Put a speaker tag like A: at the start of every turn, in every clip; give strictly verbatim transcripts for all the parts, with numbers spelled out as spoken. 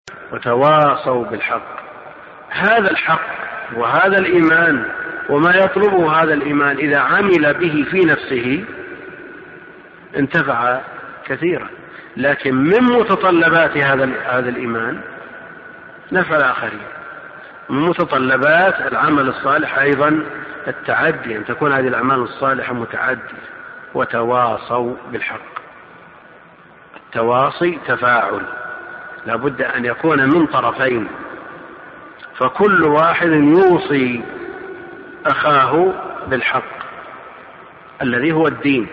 A: وتواصوا بالحق. هذا الحق وهذا الإيمان وما يطلبه هذا الإيمان إذا عمل به في نفسه انتفع كثيرا، لكن من متطلبات هذا هذا الإيمان نفع الآخرين. من متطلبات العمل الصالح أيضا التعدي، أن تكون هذه الأعمال الصالحة متعدية. وتواصوا بالحق. التواصي تفاعل، لا بد أن يكون من طرفين، فكل واحد يوصي أخاه بالحق الذي هو الدين،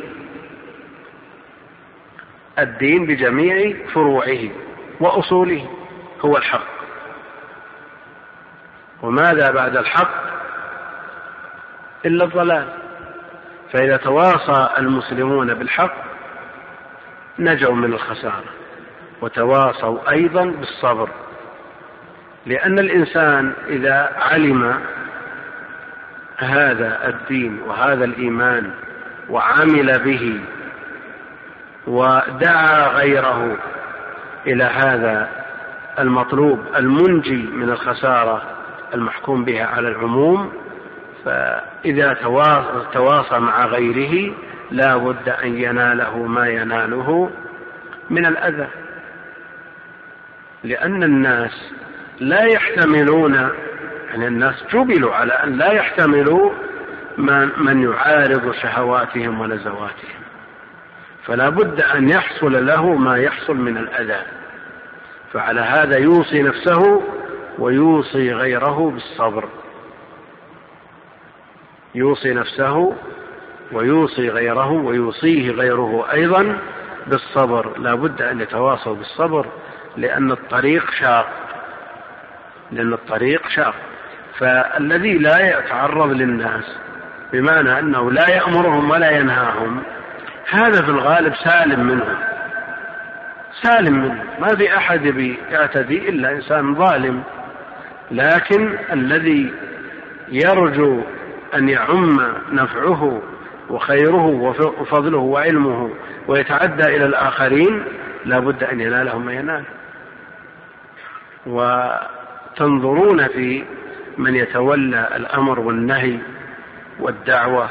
A: الدين بجميع فروعه وأصوله هو الحق. وماذا بعد الحق إلا الضلال؟ فإذا تواصى المسلمون بالحق نجوا من الخسارة. وتواصوا أيضا بالصبر، لأن الإنسان إذا علم هذا الدين وهذا الإيمان وعمل به ودعا غيره إلى هذا المطلوب المنجي من الخسارة المحكوم بها على العموم، فإذا تواصى مع غيره لا بد أن يناله ما يناله من الأذى، لأن الناس لا يحتملون، يعني الناس جبلوا على أن لا يحتملوا من يعارض شهواتهم ولذواتهم، فلا بد أن يحصل له ما يحصل من الأذى. فعلى هذا يوصي نفسه ويوصي غيره بالصبر، يوصي نفسه ويوصي غيره ويوصيه غيره أيضا بالصبر. لا بد أن يتواصوا بالصبر، لأن الطريق شاق، لأن الطريق شاق. فالذي لا يتعرض للناس بمعنى أنه لا يأمرهم ولا ينهاهم، هذا في الغالب سالم منه، سالم منه، ما في أحد يعتدي إلا إنسان ظالم. لكن الذي يرجو أن يعم نفعه وخيره وفضله وعلمه ويتعدى إلى الآخرين لا بد أن يناله ما ينال. وتنظرون في من يتولى الأمر والنهي والدعوة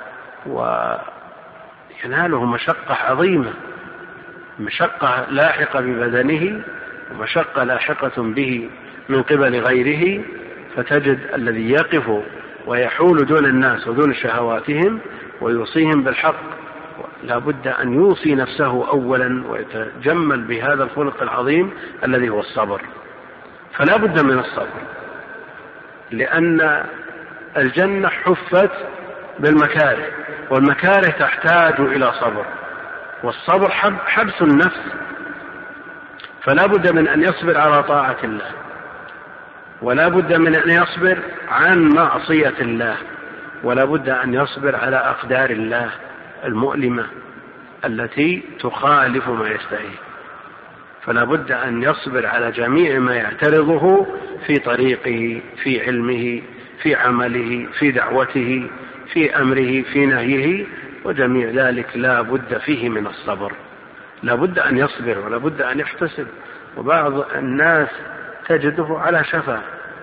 A: ويناله مشقة عظيمة، مشقة لاحقة ببدنه ومشقة لاحقة به من قبل غيره. فتجد الذي يقف ويحول دون الناس ودون شهواتهم ويوصيهم بالحق لا بد أن يوصي نفسه أولا ويتجمل بهذا الخلق العظيم الذي هو الصبر. فلا بد من الصبر، لأن الجنة حفت بالمكاره، والمكاره تحتاج إلى صبر، والصبر حبس النفس. فلا بد من أن يصبر على طاعة الله، ولا بد من أن يصبر عن معصية الله، ولا بد أن يصبر على أقدار الله المؤلمة التي تخالف ما يستحيل. فلا بد أن يصبر على جميع ما يعترضه في طريقه، في علمه، في عمله، في دعوته، في أمره، في نهيه، وجميع ذلك لا بد فيه من الصبر. لا بد أن يصبر ولا بد أن يحتسب. وبعض الناس تجده على شفا،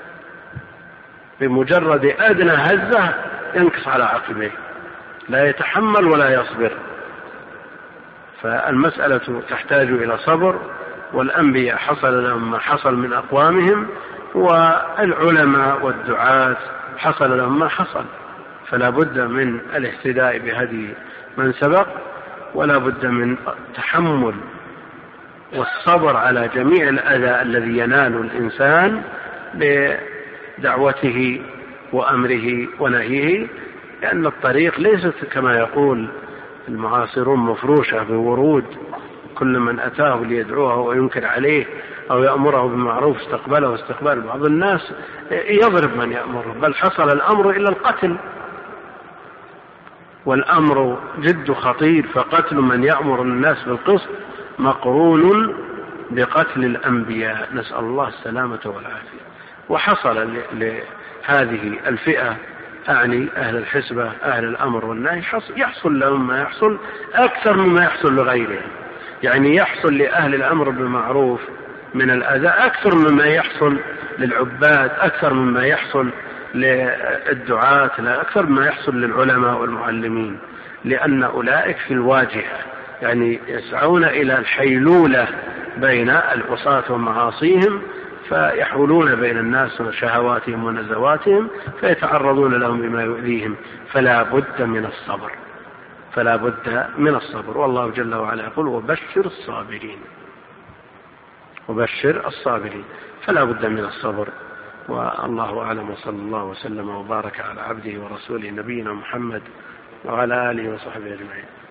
A: بمجرد أدنى هزة ينكص على عقبيه، لا يتحمل ولا يصبر. فالمسألة تحتاج إلى صبر، والأنبياء حصل لهم ما حصل من أقوامهم، والعلماء والدعاة حصل لهم ما حصل. فلا بد من الاهتداء بهدي من سبق، ولا بد من تحمل والصبر على جميع الأذى الذي ينال الإنسان بدعوته وأمره ونهيه، لأن الطريق ليست كما يقول المعاصرون مفروشة بورود، كل من أتاه ليدعوه وينكر عليه أو يأمره بالمعروف استقبله استقبال. بعض الناس يضرب من يأمره، بل حصل الأمر إلى القتل، والأمر جد خطير. فقتل من يأمر الناس بالقسط مقرون بقتل الأنبياء، نسأل الله السلامة والعافية. وحصل لهذه الفئة، أعني أهل الحسبة أهل الأمر والنهي، يحصل لهم ما يحصل أكثر مما يحصل لغيرهم. يعني يحصل لأهل الأمر بالمعروف من الأذى أكثر مما يحصل للعباد، أكثر مما يحصل للدعاة، أكثر مما يحصل للعلماء والمعلمين، لأن أولئك في الواجهة، يعني يسعون إلى الحيلولة بين العصاة ومعاصيهم، فيحولون بين الناس وشهواتهم ونزواتهم، فيتعرضون لهم بما يؤذيهم، فلا بد من الصبر، فلا بد من الصبر. والله جل وعلا يقول وبشر الصابرين، وبشر الصابرين، فلا بد من الصبر. والله أعلم، وصلى الله وسلم وبارك على عبده ورسوله نبينا محمد وعلى آله وصحبه أجمعين.